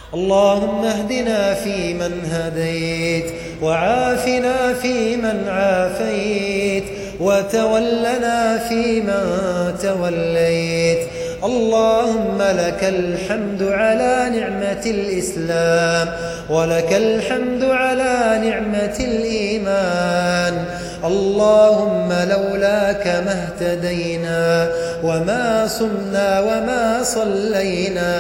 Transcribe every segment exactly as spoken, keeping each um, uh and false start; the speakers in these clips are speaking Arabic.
اللهم اهدنا فيمن هديت، وعافنا فيمن عافيت، وتولنا فيمن توليت. اللهم لك الحمد على نعمة الإسلام، ولك الحمد على نعمة الإيمان. اللهم لولاك ما اهتدينا وما صمنا وما صلينا،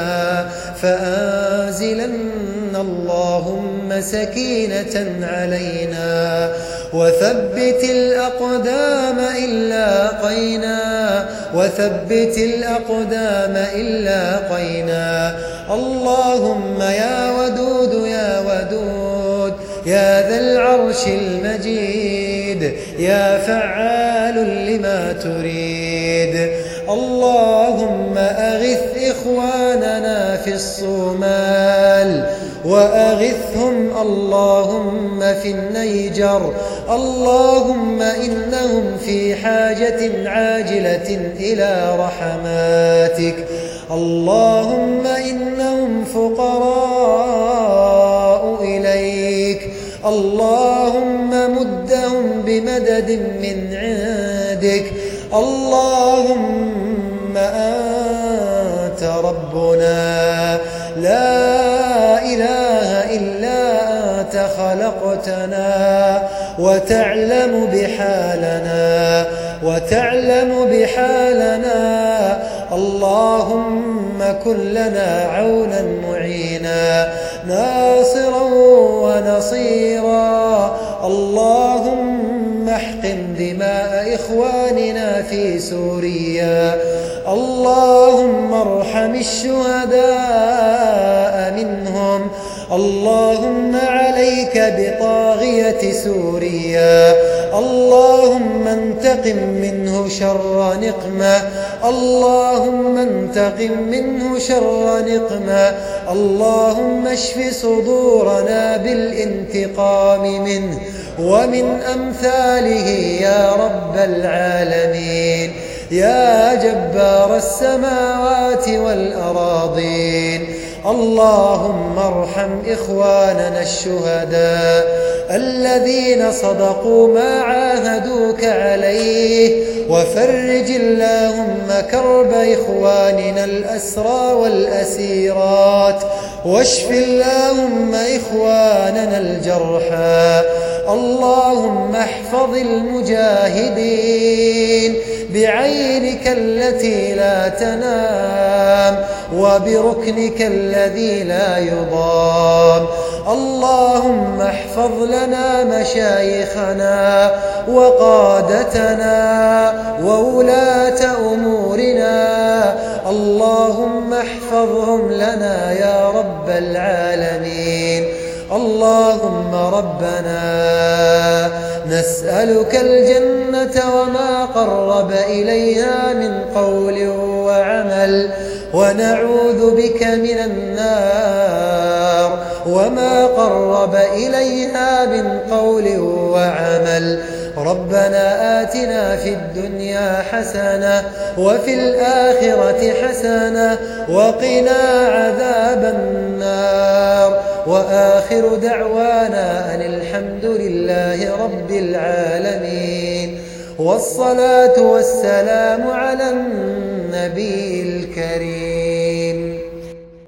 فأنزلن اللهم سكينة علينا، وثبت الأقدام إن لاقينا، وثبت الأقدام إن لاقينا. اللهم يا ودود يا ودود يا ذا العرش المجيد، يا فعال لما تريد. اللهم أغث إخواننا في الصومال، وأغثهم اللهم في النيجر. اللهم إنهم في حاجة عاجلة إلى رحماتك. اللهم إنهم فقراء إليك. اللهم مدهم بمدد من عندك. اللهم أنت ربنا، لا إله إلا أنت خلقتنا، وتعلم بحالنا وتعلم بحالنا. اللهم كن لنا عونا معينا، ناصرا ونصيرا. اللهم احقن دماء إخواننا في سوريا. اللهم ارحم الشهداء منهم. اللهم عليك بطاغية سوريا. اللهم انتقم منه شر نقمة. اللهم انتقم منه شر نقمة. اللهم اشف صدورنا بالانتقام منه ومن أمثاله يا رب العالمين، يا جبار السماوات والأراضين. اللهم ارحم إخواننا الشهداء الذين صدقوا ما عاهدوك عليه، وفرج اللهم كرب إخواننا الأسرى والأسيرات، واشف اللهم إخواننا الجرحى. اللهم احفظ المجاهدين بعينك التي لا تنام، وبركنك الذي لا يضام. اللهم احفظ لنا مشايخنا وقادتنا وولاة أمورنا. اللهم احفظهم لنا يا رب العالمين. اللهم ربنا نسألك الجنة وما قرب إليها من قول وعمل، ونعوذ بك من النار وما قرب إليها من قول وعمل. ربنا آتنا في الدنيا حسنة وفي الآخرة حسنة وقنا عذاب النار. وآخر دعوانا أن الحمد لله رب العالمين، والصلاة والسلام على النبي